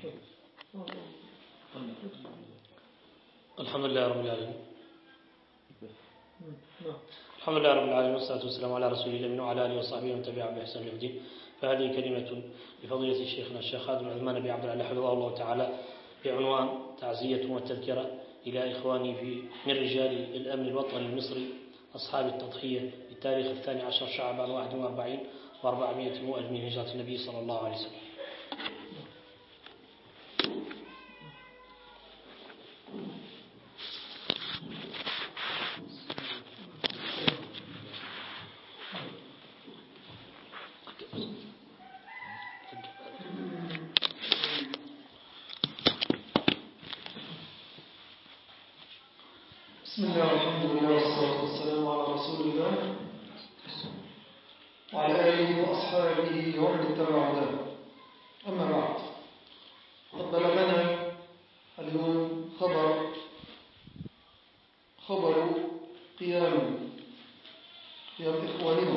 الحمد لله رب العالمين. الحمد لله رب العالمين، والصلاة والسلام على رسول الله وعلى آله وصحبه ومن تبعهم بإحسان إلى الدين. فهذه كلمة لفضيلة شيخنا الشيخ خادم عثمان بن عبد الله حفظه الله تعالى بعنوان تعزية وتذكرة إلى إخواني من رجال الأمن الوطني المصري أصحاب التضحية بالتاريخ 12 شعبان 41 و400 مؤلف من هجرة النبي صلى الله عليه وسلم. بسم الله والحمد لله والصلاة والسلام على رسول الله وعلى آله وأصحابه ومن اتبع هداه. أما بعد، قد بلغنا اليوم خبر قيام إخواننا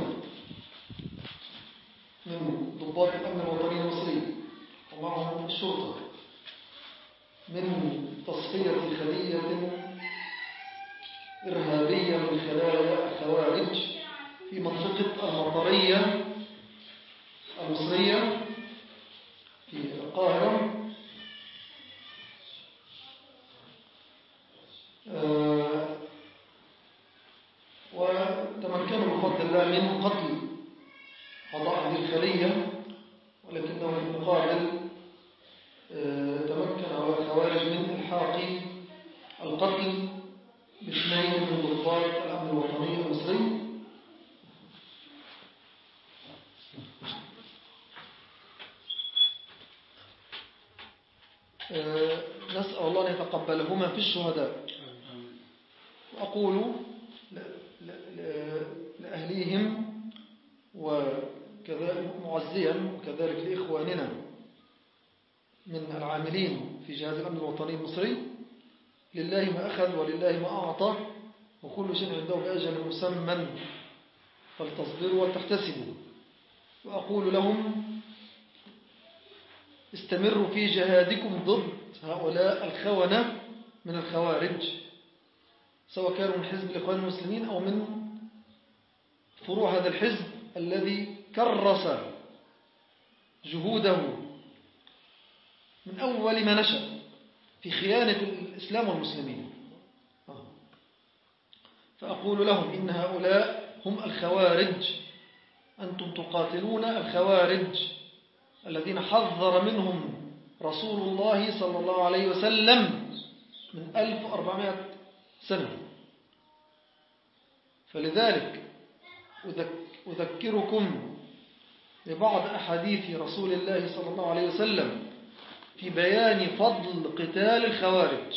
من ضباط الأمن الوطني المصري ومعهم الشرطة من تصفية خلية إرهابية من خلايا الخوارج في منطقة المطرية المصرية في القاهرة، وتمكنوا بفضل الله من قتل أعضاء هذه الخلية، ولكنه في المقابل تمكن الخوارج من إلحاق القتل باثنين من ضباط الأمن الوطني المصري. نسأل الله أن يتقبلهما في الشهداء، وأقول لأهليهم وكذلك معزيا وكذلك لإخواننا من العاملين في جهاز الأمن الوطني المصري: لله ما أخذ ولله ما أعطى، وكل شيء عنده بأجل مسمى، فلتصبروا ولتحتسبوا. وأقول لهم: استمروا في جهادكم ضد هؤلاء الخونة من الخوارج، سواء كانوا من حزب الإخوان المسلمين أو من فروع هذا الحزب الذي كرس جهوده من أول ما نشأ في خيانة الإسلام والمسلمين. فأقول لهم: إن هؤلاء هم الخوارج، أنتم تقاتلون الخوارج الذين حذر منهم رسول الله صلى الله عليه وسلم من 1400 سنة. فلذلك أذكركم ببعض أحاديث رسول الله صلى الله عليه وسلم في بيان فضل قتال الخوارج،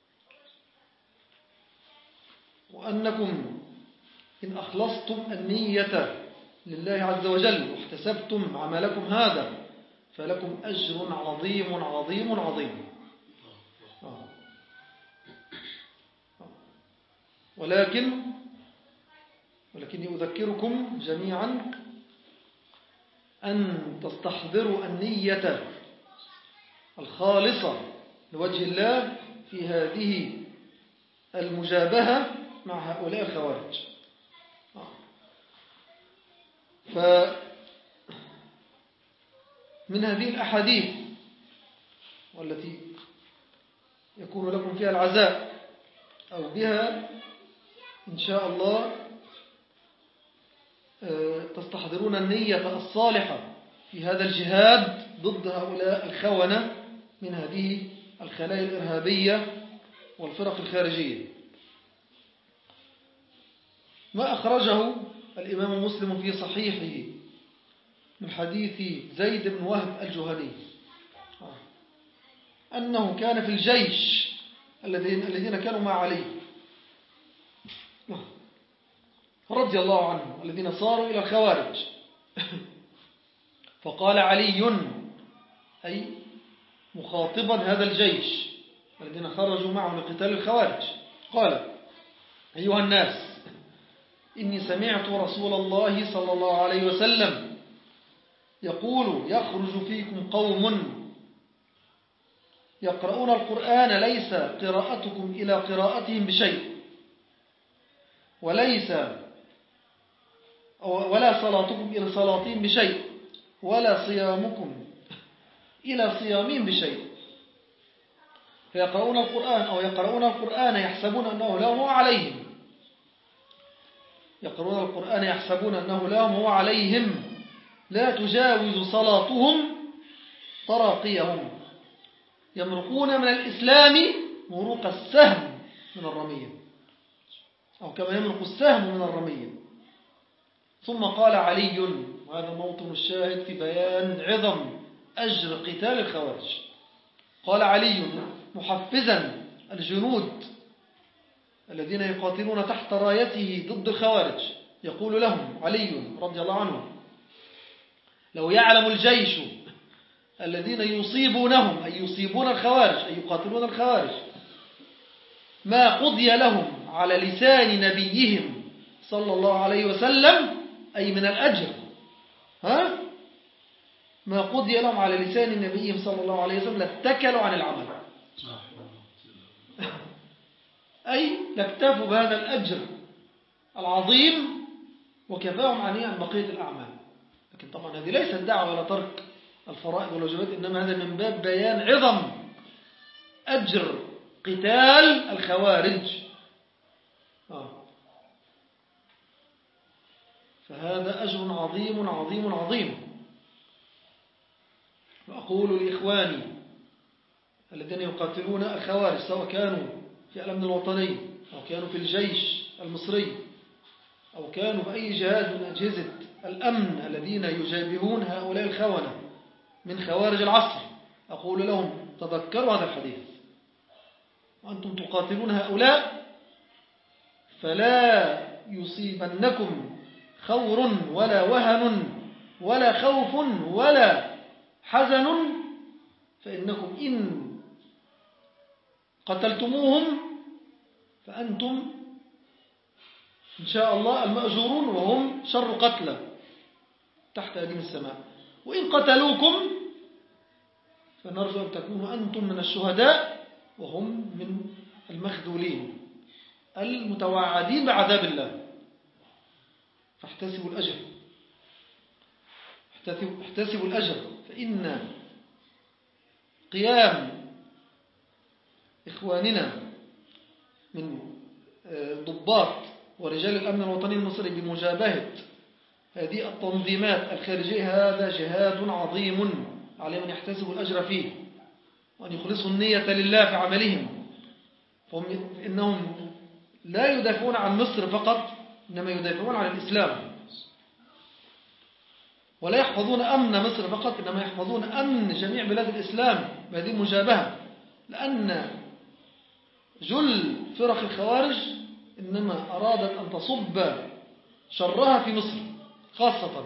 وأنكم إن أخلصتم النية لله عز وجل واحتسبتم عملكم هذا فلكم أجر عظيم عظيم عظيم. ولكني أذكركم جميعا أن تستحضروا النية الخالصة لوجه الله في هذه المجابهة مع هؤلاء الخوارج. فمن هذه الأحاديث والتي يكون لكم فيها العزاء أو بها إن شاء الله تستحضرون النية الصالحة في هذا الجهاد ضد هؤلاء الخونة من هذه الخلايا الإرهابية والفرق الخارجية. ما أخرجه الإمام مسلم في صحيحه من حديث زيد بن وهب الجهني أنه كان في الجيش الذين كانوا مع علي رضي الله عنه، الذين صاروا إلى الخوارج. فقال علي، أي مخاطبا هذا الجيش الذين خرجوا معه لقتال الخوارج، قال: أيها الناس، إني سمعت رسول الله صلى الله عليه وسلم يقول: يخرج فيكم قوم يقرؤون القرآن ليس قراءتكم إلى قراءتهم بشيء، ولا صلاتكم إلى صلاتهم بشيء، ولا صيامكم إلى صيامهم بشيء. فيقرؤون القرآن أو يقرؤون القرآن يحسبون أنه لهم وعليهم، يقرؤون القرآن يحسبون أنه لهم وعليهم، لا تجاوز صلاتهم تراقيهم، يمرقون من الإسلام مروق السهم من الرمية، أو كما يمرق السهم من الرمية. ثم قال علي، وهذا موطن الشاهد في بيان عظم أجر قتال الخوارج، قال علي محفزا الجنود الذين يقاتلون تحت رايته ضد الخوارج، يقول لهم علي رضي الله عنه: لو يعلم الجيش الذين يصيبونهم، أي يصيبون الخوارج، أي يقاتلون الخوارج، ما قضي لهم على لسان نبيهم صلى الله عليه وسلم، أي من الأجر، ما قضي لهم على لسان نبيهم صلى الله عليه وسلم لاتكلوا عن العمل، أي لاكتفوا بهذا الأجر العظيم وكفاهم عن بقية الأعمال. لكن طبعا هذه ليست دعوة ولا ترك الفرائض والواجبات، إنما هذا من باب بيان عظم أجر قتال الخوارج. فهذا أجر عظيم عظيم عظيم. وأقول لإخواني الذين يقاتلون الخوارج، سواء كانوا في الأمن الوطني أو كانوا في الجيش المصري أو كانوا بأي جهاز من أجهزة الأمن الذين يجابهون هؤلاء الخونة من خوارج العصر، أقول لهم تذكروا هذا الحديث، وأنتم تقاتلون هؤلاء فلا يصيبنكم خور ولا وهن ولا خوف ولا حزن، فإنكم إن قتلتموهم فأنتم إن شاء الله المأجورون وهم شر قتلى تحت أديم السماء، وإن قتلوكم فنرجو أن تكونوا أنتم من الشهداء وهم من المخذولين المتوعدين بعذاب الله. فاحتسبوا الأجر، احتسبوا الأجر، فإن قيام إخواننا من ضباط ورجال الأمن الوطني المصري بمجابهة هذه التنظيمات الخارجية هذا جهاد عظيم عليهم أن يحتسبوا الأجر فيه، وأن يخلصوا النية لله في عملهم. إنهم لا يدافعون عن مصر فقط، إنما يدافعون عن الإسلام، ولا يحفظون أمن مصر فقط، إنما يحفظون أمن جميع بلاد الإسلام بهذه المجابهة. لأن جل فرق الخوارج إنما أرادت أن تصب شرها في مصر خاصة،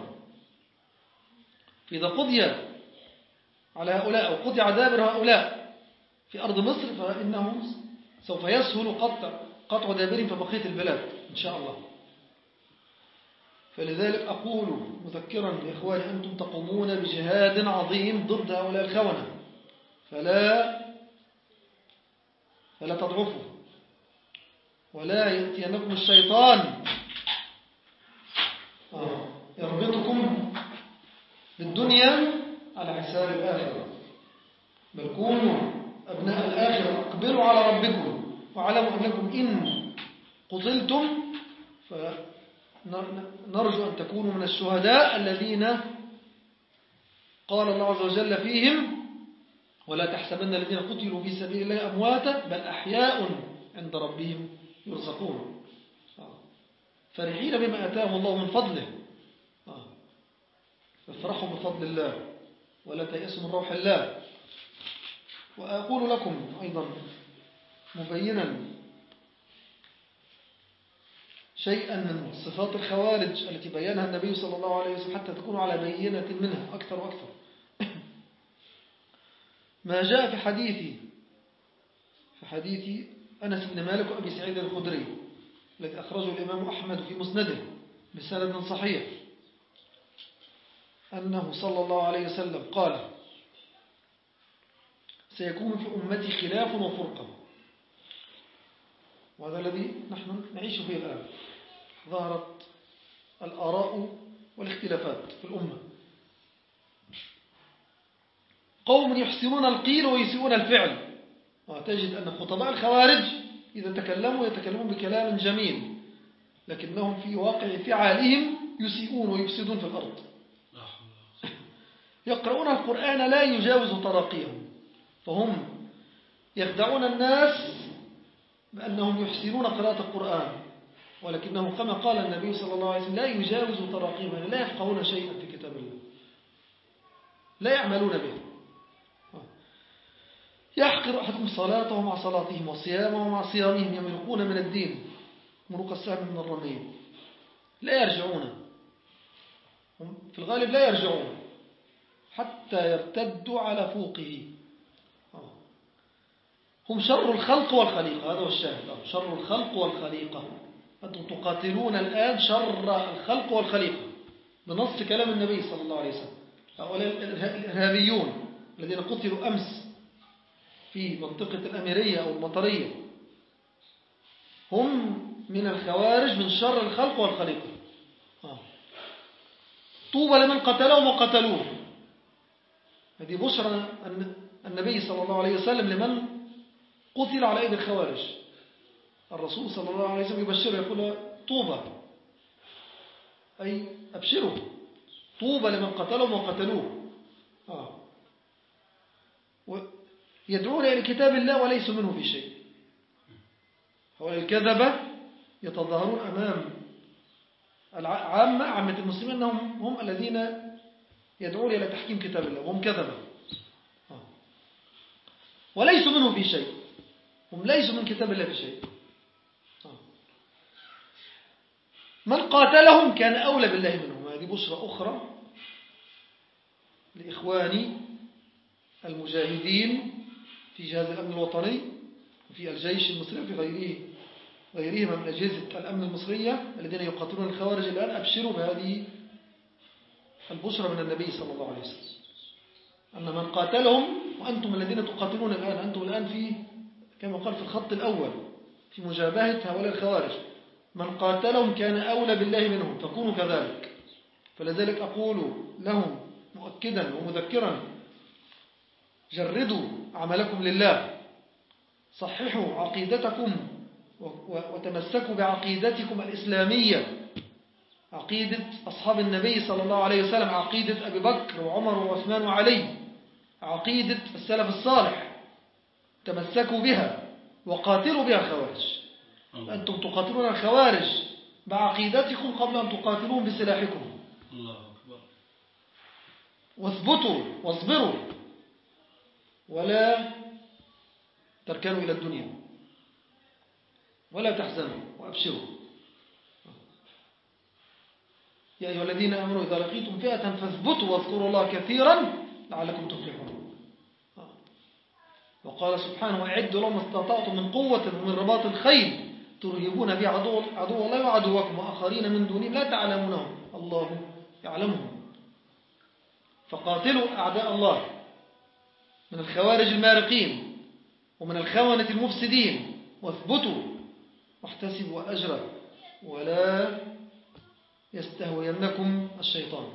فإذا قضي على هؤلاء أو قضي دابر هؤلاء في أرض مصر فإنهم سوف يسهل قطع دابرهم في بقية البلاد إن شاء الله. فلذلك أقول مذكرا لإخواني أنتم تقومون بجهاد عظيم ضد هؤلاء الخونة، فلا تضعفوا، ولا يأتينكم الشيطان يربطكم بالدنيا على حساب الآخرة، بل كونوا أبناء الآخرة، اقبلوا على ربكم واعلموا أنكم إن قتلتم فنرجو أن تكونوا من الشهداء الذين قال الله عز وجل فيهم: ولا تحسبن الذين قتلوا في سبيل الله أمواتا بل أحياء عند ربهم يرزقون، فرحين بما آتاهم الله من فضله، فافرحوا بفضل الله ولا تيأسوا من روح الله. وأقول لكم أيضا مبينا شيئا من صفات الخوارج التي بيانها النبي صلى الله عليه وسلم حتى تكونوا على بينة منها أكثر وأكثر. ما جاء في حديث أنس بن مالك وأبي سعيد الخدري الذي أخرجه الإمام أحمد في مسنده بسند صحيح، أنه صلى الله عليه وسلم قال: سيكون في أمتي خلاف وفرقة، وهذا الذي نحن نعيش فيه الآن. ظهرت الآراء والاختلافات في الأمة، قوم يحسنون القيل ويسيئون الفعل. وتجد أن خطباء الخوارج إذا تكلموا يتكلمون بكلام جميل، لكنهم في واقع فعالهم يسيئون ويفسدون في الأرض. يقرؤون القرآن لا يجاوز تراقيهم، فهم يخدعون الناس بأنهم يحسنون قراءة القرآن، ولكنه كما قال النبي صلى الله عليه وسلم لا يجاوز تراقيهم، يعني لا يفقهون شيئا في كتاب الله، لا يعملون به. يحقر أحدهم صلاته مع صلاتهم وصيامه مع صيامهم، يمرقون من الدين مروق السهم من الرمية، لا يرجعون، هم في الغالب لا يرجعون حتى يرتدوا على فوقه. هم شر الخلق والخليقة، هذا هو الشاهد، شر الخلق والخليقة. أنتم تقاتلون الآن شر الخلق والخليقة بنص كلام النبي صلى الله عليه وسلم. هؤلاء الإرهابيون الذين قتلوا أمس في منطقة الأميرية أو المطرية هم من الخوارج، من شر الخلق والخليقة. طوبى لمن قتلهم وقتلوه. هذه بشرى النبي صلى الله عليه وسلم لمن قتل على أيدي الخوارج. الرسول صلى الله عليه وسلم يبشره يقول طوبى، أي أبشروا، طوبى لمن قتلهم وقتلوه. يدعون إلى كتاب الله وليسوا منه في شيء. هؤلاء الكذبة يتظاهرون أمام عامة المسلمين أنهم هم الذين يدعون إلى تحكيم كتاب الله، وهم كذبة وليسوا منه في شيء، هم ليسوا من كتاب الله في شيء. من قاتلهم كان أولى بالله منهم. هذه بشرى أخرى لإخواني المجاهدين في جهاز الأمن الوطني وفي الجيش المصري وفي غيرهما من أجهزة الأمن المصرية الذين يقاتلون الخوارج الآن. أبشروا بهذه البشرى من النبي صلى الله عليه وسلم أن من قاتلهم، وأنتم الذين تقاتلون الآن، أنتم الآن في كما قال في الخط الأول في مجابهة هؤلاء الخوارج. من قاتلهم كان أولى بالله منهم، فكونوا كذلك. فلذلك أقول لهم مؤكدا ومذكرا: جردوا عملكم لله، صححوا عقيدتكم وتمسكوا بعقيدتكم الإسلامية، عقيدة أصحاب النبي صلى الله عليه وسلم، عقيدة أبي بكر وعمر وعثمان وعلي، عقيدة السلف الصالح، تمسكوا بها وقاتلوا بها الخوارج. أنتم تقاتلون الخوارج بعقيدتكم قبل أن تقاتلون بسلاحكم. الله أكبر. واثبتوا واصبروا ولا تركنوا إلى الدنيا ولا تحزنوا وأبشروا. يا أيها الذين آمنوا إذا لقيتم فئة فاثبتوا واذكروا الله كثيرا لعلكم تفلحون. وقال سبحانه: وأعدوا لهم ما استطعتم من قوة ومن رباط الخيل ترهبون به عدو الله وعدوكم وآخرين من دونهم لا تعلمونهم الله يعلمهم. فقاتلوا أعداء الله من الخوارج المارقين ومن الخونة المفسدين، واثبتوا واحتسبوا أجرا ولا يستهوينكم الشيطان.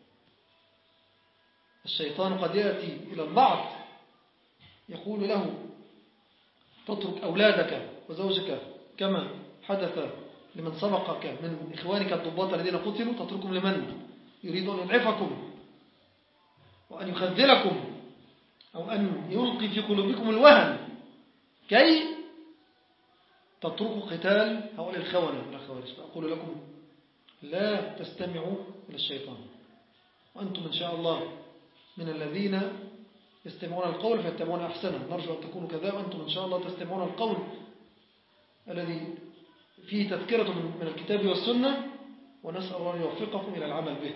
الشيطان قد يأتي إلى البعض يقول له: تترك أولادك وزوجك كما حدث لمن سبقك من إخوانك الضباط الذين قتلوا، تتركهم لمن يريد أن يضعفكم وأن يخذلكم أو أن يلقي في قلوبكم الوهن كي تتركوا قتال هؤلاء الخونة من الخوارج. فأقول لكم: لا تستمعوا إلى الشيطان، وأنتم إن شاء الله من الذين يستمعون القول فيتبعون أحسنه. نرجو أن تكونوا كذا، وأنتم إن شاء الله تستمعون القول الذي فيه تذكرة من الكتاب والسنة، ونسأل الله أن يوفقكم إلى العمل به.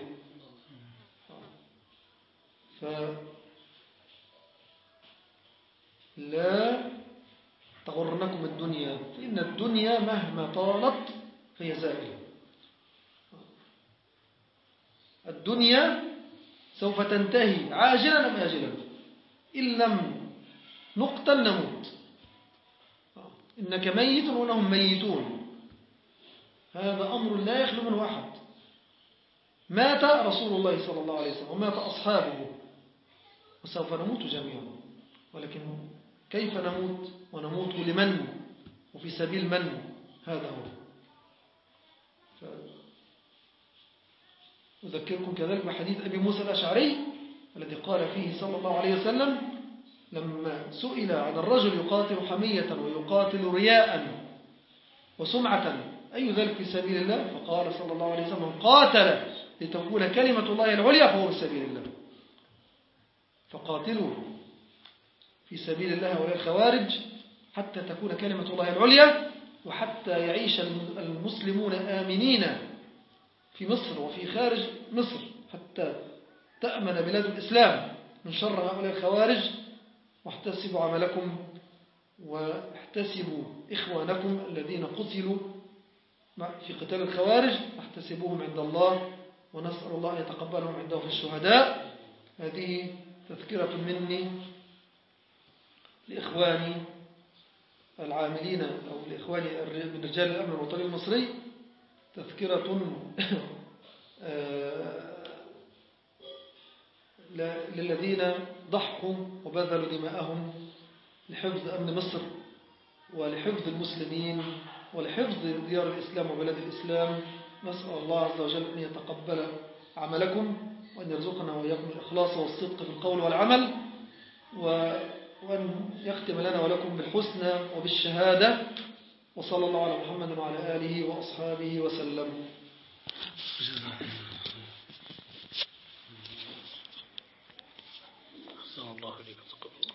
فلا تغرنكم الدنيا، فإن الدنيا مهما طالت فهي زائلة. الدنيا سوف تنتهي عاجلا أم آجلا، إن لم نقتل نموت، إنك ميت وإنهم ميتون، هذا أمر لا يخلو منه أحد. مات رسول الله صلى الله عليه وسلم ومات أصحابه وسوف نموت جميعا، ولكن كيف نموت؟ ونموت لمن وفي سبيل من؟ هذا هو. أذكركم كذلك بحديث أبي موسى الأشعري الذي قال فيه صلى الله عليه وسلم لما سئل عن الرجل يقاتل حمية ويقاتل رياء وسمعة أي ذلك في سبيل الله؟ فقال صلى الله عليه وسلم قاتل لتكون كلمة الله العليا فهو في سبيل الله. فقاتلوا في سبيل الله ولا الخوارج حتى تكون كلمة الله العليا، وحتى يعيش المسلمون آمنين في مصر وفي خارج مصر، حتى تأمن بلاد الإسلام من شر هؤلاء الخوارج. واحتسبوا عملكم واحتسبوا إخوانكم الذين قتلوا في قتال الخوارج، احتسبوهم عند الله ونسأل الله أن يتقبلهم عنده في الشهداء. هذه تذكرة مني لإخواني العاملين أو لإخواني من رجال الأمن الوطني المصري، تذكرة للذين ضحوا وبذلوا دماءهم لحفظ أمن مصر ولحفظ المسلمين ولحفظ ديار الإسلام وبلاد الإسلام. نسأل الله عز وجل أن يتقبل عملكم وأن يرزقنا وإياكم الإخلاص والصدق في القول والعمل، وأن يختم لنا ولكم بالحسنى وبالشهادة. وصلى الله على محمد وعلى آله وأصحابه وسلم. الله عليك.